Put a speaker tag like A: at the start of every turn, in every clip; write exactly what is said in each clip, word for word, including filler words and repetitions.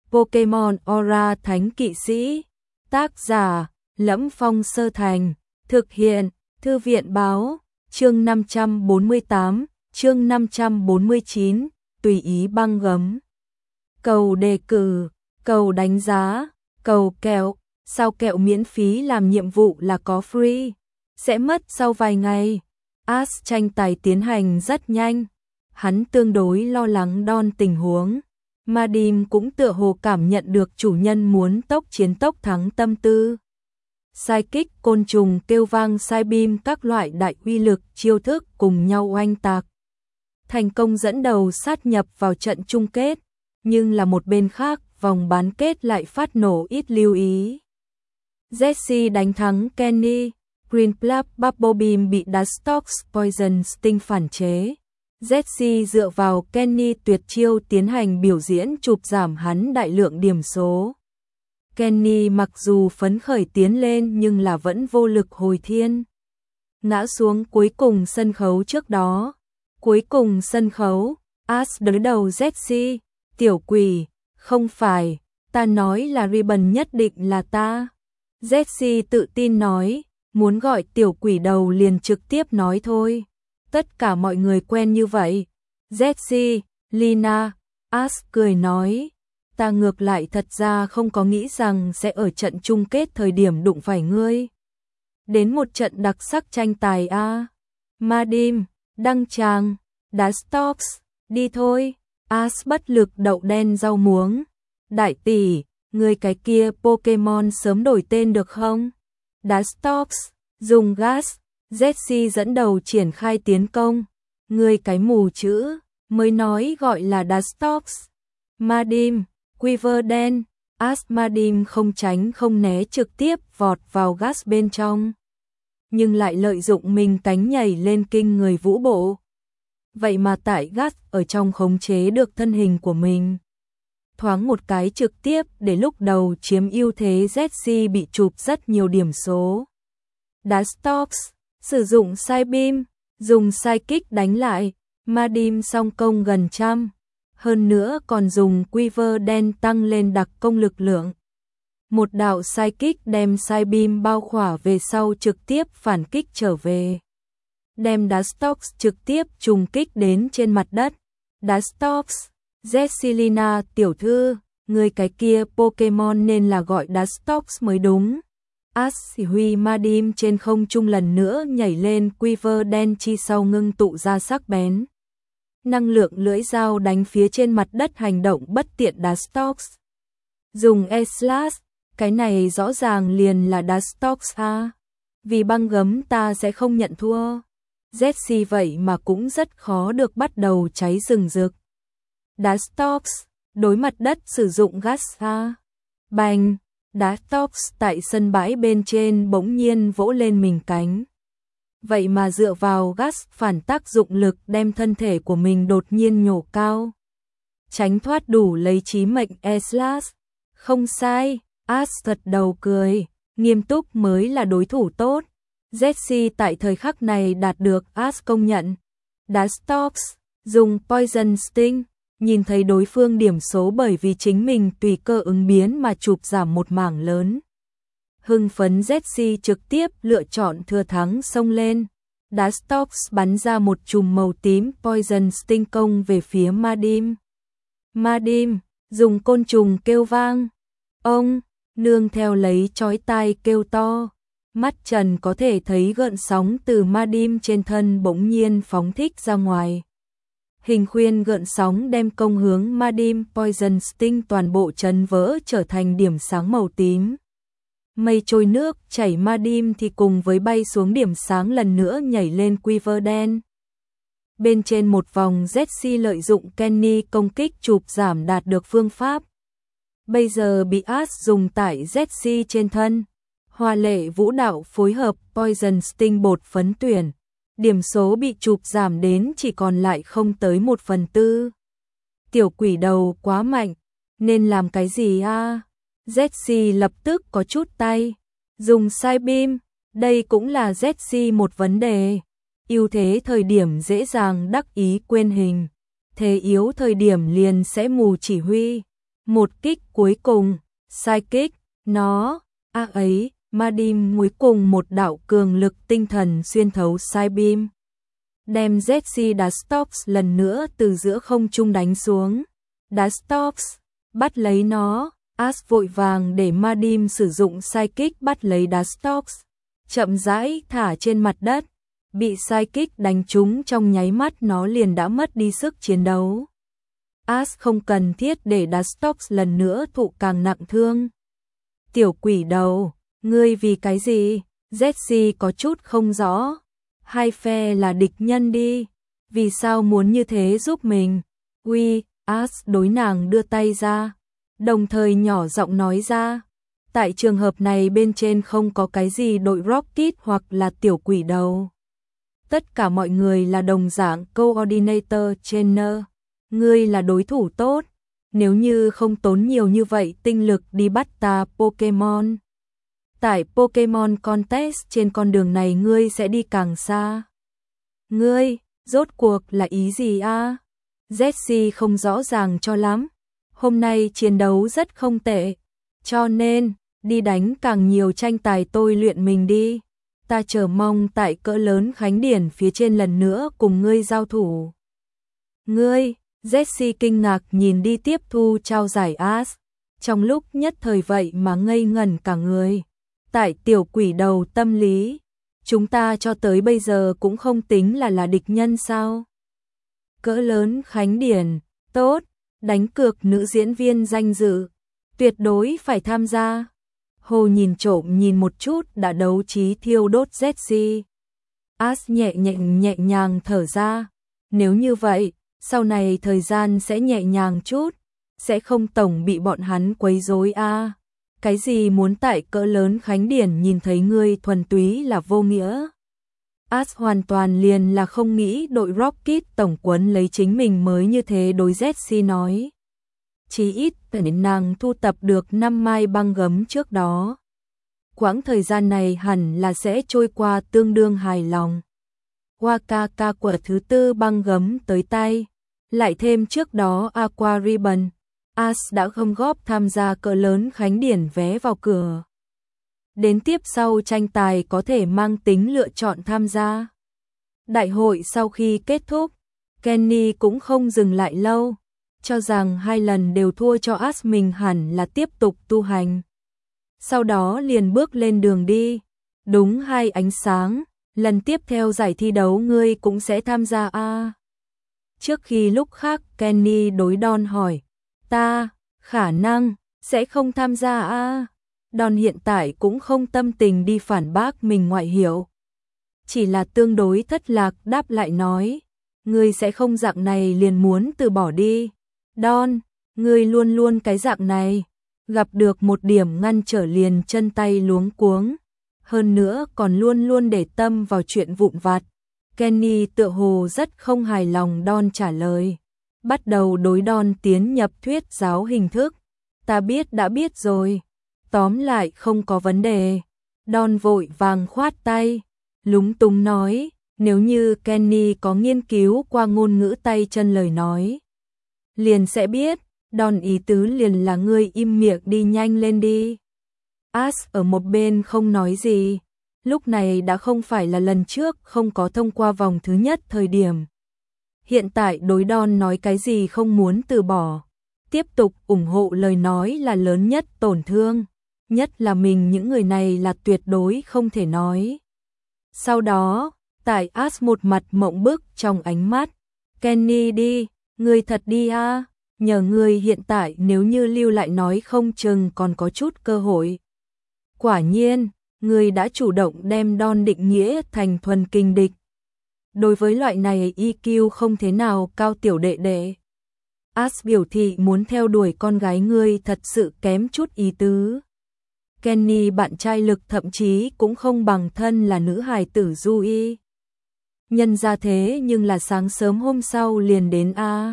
A: Pokemon Aura Thánh Kỵ Sĩ. Tác giả: Lẫm Phong Sơ Thành. Thực hiện: Thư viện báo. Chương năm trăm bốn mươi tám, chương năm trăm bốn mươi chín, tùy ý băng gấm. Cầu đề cử, cầu đánh giá, cầu kẹo, sao kẹo miễn phí làm nhiệm vụ là có free, sẽ mất sau vài ngày. Ash tranh tài tiến hành rất nhanh, hắn tương đối lo lắng Don tình huống. Madim cũng tựa hồ cảm nhận được chủ nhân muốn tốc chiến tốc thắng tâm tư. Sai kích côn trùng kêu vang sai bim các loại đại uy lực chiêu thức cùng nhau oanh tạc. Thành công dẫn đầu sát nhập vào trận chung kết, nhưng là một bên khác vòng bán kết lại phát nổ ít lưu ý. Jessie đánh thắng Kenny, Green Plug Bubble Beam bị Dustox Poison Sting phản chế. Jessie dựa vào Kenny tuyệt chiêu tiến hành biểu diễn chụp giảm hắn đại lượng điểm số. Kenny mặc dù phấn khởi tiến lên nhưng là vẫn vô lực hồi thiên. Ngã xuống cuối cùng sân khấu trước đó. Cuối cùng sân khấu, Ash đối đầu Jessie, tiểu quỷ, không phải, ta nói là Ribbon nhất định là ta. Jessie tự tin nói, muốn gọi tiểu quỷ đầu liền trực tiếp nói thôi. Tất cả mọi người quen như vậy. Jessie, Lina, Ash cười nói, ta ngược lại thật ra không có nghĩ rằng sẽ ở trận chung kết thời điểm đụng phải ngươi. Đến một trận đặc sắc tranh tài a. À. Madim, đăng tràng, Dustox, đi thôi. Ash bất lực đậu đen rau muống. Đại tỷ, người cái kia Pokemon sớm đổi tên được không? Dustox, dùng gas. Jessie dẫn đầu triển khai tiến công. Người cái mù chữ, mới nói gọi là Dustox. Madim, Quiver đen. Ash Madim không tránh không né trực tiếp vọt vào gas bên trong. Nhưng lại lợi dụng mình cánh nhảy lên kinh người vũ bộ. Vậy mà tại gas ở trong khống chế được thân hình của mình. Thoáng một cái trực tiếp để lúc đầu chiếm ưu thế Jessie bị chụp rất nhiều điểm số. Dustox, sử dụng sai beam, dùng sai kích đánh lại, Madim song công gần trăm. Hơn nữa còn dùng Quiver đen tăng lên đặc công lực lượng. Một đạo sai kích đem sai beam bao khỏa về sau trực tiếp phản kích trở về. Đem Dustox trực tiếp trùng kích đến trên mặt đất. Dustox, Jessilina tiểu thư, người cái kia Pokemon nên là gọi Dustox mới đúng. Ash chỉ huy Madim trên không trung lần nữa nhảy lên Quiver đen chi sau ngưng tụ ra sắc bén. Năng lượng lưỡi dao đánh phía trên mặt đất hành động bất tiện Dustox. Dùng E-Slash, cái này rõ ràng liền là Dustox ha. Vì băng gấm ta sẽ không nhận thua. Jessie vậy mà cũng rất khó được bắt đầu cháy rừng rực. Dustox, đối mặt đất sử dụng gas ha. Bành, Dustox tại sân bãi bên trên bỗng nhiên vỗ lên mình cánh. Vậy mà dựa vào gas phản tác dụng lực đem thân thể của mình đột nhiên nhổ cao. Tránh thoát đủ lấy chí mệnh E-Slash. Không sai, Ash thật đầu cười, nghiêm túc mới là đối thủ tốt. Jessie tại thời khắc này đạt được Ash công nhận. Dustox, dùng Poison Sting, nhìn thấy đối phương điểm số bởi vì chính mình tùy cơ ứng biến mà chụp giảm một mảng lớn. Hưng phấn Jessie trực tiếp lựa chọn thừa thắng xông lên. Dustox bắn ra một chùm màu tím Poison Sting công về phía Madim. Madim, dùng côn trùng kêu vang. Ông, nương theo lấy chói tai kêu to. Mắt Trần có thể thấy gợn sóng từ Madim trên thân bỗng nhiên phóng thích ra ngoài. Hình khuyên gợn sóng đem công hướng Madim Poison Sting toàn bộ chấn vỡ trở thành điểm sáng màu tím. Mây trôi nước chảy Madim thì cùng với bay xuống điểm sáng lần nữa nhảy lên Quiver đen. Bên trên một vòng Jessie lợi dụng Kenny công kích chụp giảm đạt được phương pháp. Bây giờ bị Ash dùng tại Jessie trên thân. Hoa lệ vũ đạo phối hợp Poison Sting bột phấn tuyển. Điểm số bị chụp giảm đến chỉ còn lại không tới một phần tư. Tiểu quỷ đầu quá mạnh, nên làm cái gì a? À? Jessie lập tức có chút tay. Dùng sai beam, đây cũng là Jessie một vấn đề. Ưu thế thời điểm dễ dàng đắc ý quên hình. Thế yếu thời điểm liền sẽ mù chỉ huy. Một kích cuối cùng, sai kích, nó, a ấy, Madim cuối cùng một đạo cường lực tinh thần xuyên thấu sai beam. Đem Zetsi Dastops lần nữa từ giữa không trung đánh xuống. Dastops, bắt lấy nó, As vội vàng để Madim sử dụng sai kích bắt lấy Dastops, chậm rãi thả trên mặt đất. Bị sai kích đánh trúng trong nháy mắt nó liền đã mất đi sức chiến đấu. As không cần thiết để Dastops lần nữa thụ càng nặng thương. Tiểu quỷ đầu, ngươi vì cái gì? Zetsi có chút không rõ. Hai phe là địch nhân đi, vì sao muốn như thế giúp mình? Uy, As đối nàng đưa tay ra, đồng thời nhỏ giọng nói ra. Tại trường hợp này bên trên không có cái gì đội Rocket hoặc là tiểu quỷ đầu. Tất cả mọi người là đồng dạng Coordinator Trainer. Ngươi là đối thủ tốt, nếu như không tốn nhiều như vậy tinh lực đi bắt ta Pokemon. Tại Pokemon Contest trên con đường này ngươi sẽ đi càng xa. Ngươi, rốt cuộc là ý gì a? À? Zetsi không rõ ràng cho lắm. Hôm nay chiến đấu rất không tệ, cho nên, đi đánh càng nhiều tranh tài tôi luyện mình đi. Ta chờ mong tại cỡ lớn Khánh Điển phía trên lần nữa cùng ngươi giao thủ. Ngươi, Zetsi kinh ngạc nhìn đi tiếp thu trao giải As. Trong lúc nhất thời vậy mà ngây ngẩn cả người. Tại tiểu quỷ đầu tâm lý, chúng ta cho tới bây giờ cũng không tính là là địch nhân sao? Cỡ lớn Khánh Điển, tốt, đánh cược nữ diễn viên danh dự, tuyệt đối phải tham gia. Hồ nhìn trộm nhìn một chút đã đấu trí thiêu đốt Zetsi. As nhẹ nhẹ nhẹ nhàng thở ra, nếu như vậy, sau này thời gian sẽ nhẹ nhàng chút, sẽ không tổng bị bọn hắn quấy rối a. À. Cái gì muốn tại cỡ lớn Khánh Điển nhìn thấy ngươi thuần túy là vô nghĩa. As hoàn toàn liền là không nghĩ đội Rocket tổng quấn lấy chính mình mới như thế đối Zetsi nói. Chỉ ít đến nàng thu tập được năm mai băng gấm trước đó. Quãng thời gian này hẳn là sẽ trôi qua tương đương hài lòng. Wakaka của thứ tư băng gấm tới tay, lại thêm trước đó Aqua Ribbon, As đã gom góp tham gia cỡ lớn Khánh Điển vé vào cửa. Đến tiếp sau tranh tài có thể mang tính lựa chọn tham gia. Đại hội sau khi kết thúc, Kenny cũng không dừng lại lâu, cho rằng hai lần đều thua cho As mình hẳn là tiếp tục tu hành. Sau đó liền bước lên đường đi. Đúng hai ánh sáng, lần tiếp theo giải thi đấu ngươi cũng sẽ tham gia a. À? Trước khi lúc khác Kenny đối Don hỏi, ta, khả năng, sẽ không tham gia a. À? Don hiện tại cũng không tâm tình đi phản bác mình ngoại hiểu. Chỉ là tương đối thất lạc đáp lại nói, ngươi sẽ không dạng này liền muốn từ bỏ đi. Don, ngươi luôn luôn cái dạng này, gặp được một điểm ngăn trở liền chân tay luống cuống, hơn nữa còn luôn luôn để tâm vào chuyện vụn vặt. Kenny tựa hồ rất không hài lòng Don trả lời, bắt đầu đối Don tiến nhập thuyết giáo hình thức. Ta biết đã biết rồi, tóm lại không có vấn đề. Don vội vàng khoát tay, lúng túng nói, nếu như Kenny có nghiên cứu qua ngôn ngữ tay chân lời nói, liền sẽ biết. Don ý tứ liền là ngươi im miệng đi nhanh lên đi. As ở một bên không nói gì, lúc này đã không phải là lần trước không có thông qua vòng thứ nhất thời điểm. Hiện tại đối Don nói cái gì không muốn từ bỏ, tiếp tục ủng hộ lời nói là lớn nhất tổn thương, nhất là mình những người này là tuyệt đối không thể nói. Sau đó, tại As một mặt mộng bức trong ánh mắt, Kenny đi, ngươi thật đi a. À? Nhờ ngươi hiện tại nếu như lưu lại nói không chừng còn có chút cơ hội. Quả nhiên, ngươi đã chủ động đem Don định nghĩa thành thuần kinh địch. Đối với loại này i kiu không thế nào cao tiểu đệ đệ. As biểu thị muốn theo đuổi con gái ngươi thật sự kém chút ý tứ. Kenny bạn trai lực thậm chí cũng không bằng thân là nữ hài tử Yui. Nhân ra thế nhưng là sáng sớm hôm sau liền đến a.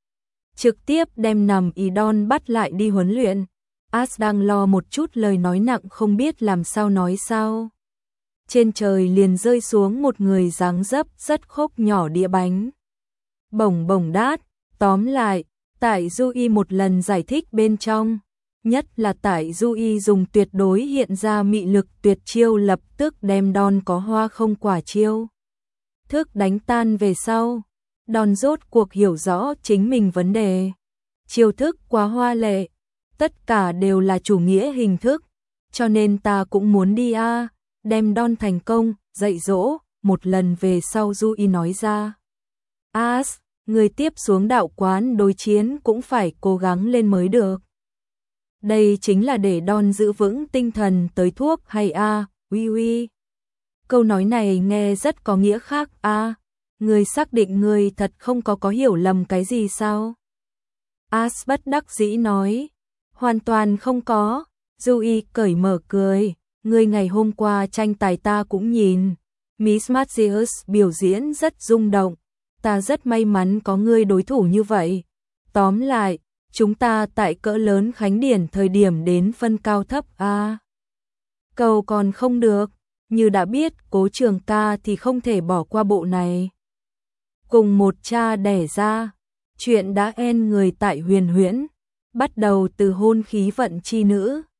A: Trực tiếp đem nằm ý Don bắt lại đi huấn luyện. As đang lo một chút lời nói nặng không biết làm sao nói sao. Trên trời liền rơi xuống một người dáng dấp rất khốc nhỏ đĩa bánh. Bổng bổng đát, tóm lại, tại Du Y một lần giải thích bên trong, nhất là tại Du Y dùng tuyệt đối hiện ra mị lực tuyệt chiêu lập tức đem Đon có hoa không quả chiêu thức đánh tan về sau. Đon rốt cuộc hiểu rõ chính mình vấn đề. Chiêu thức quá hoa lệ, tất cả đều là chủ nghĩa hình thức, cho nên ta cũng muốn đi a, à, đem Đon thành công, dạy dỗ, một lần về sau Du Y nói ra. As, người tiếp xuống đạo quán đối chiến cũng phải cố gắng lên mới được. Đây chính là để Đon giữ vững tinh thần tới thuốc hay a, à, uy uy. Câu nói này nghe rất có nghĩa khác a, à, người xác định người thật không có có hiểu lầm cái gì sao? As bất đắc dĩ nói, hoàn toàn không có. Du Y cởi mở cười, người ngày hôm qua tranh tài ta cũng nhìn, Miss Matthews biểu diễn rất rung động, ta rất may mắn có người đối thủ như vậy. Tóm lại, chúng ta tại cỡ lớn khánh điển thời điểm đến phân cao thấp a. À, cầu còn không được, như đã biết Cố Trường ca thì không thể bỏ qua bộ này. Cùng một cha đẻ ra, chuyện đã en người tại Huyền Huyễn, bắt đầu từ hôn khí vận chi nữ.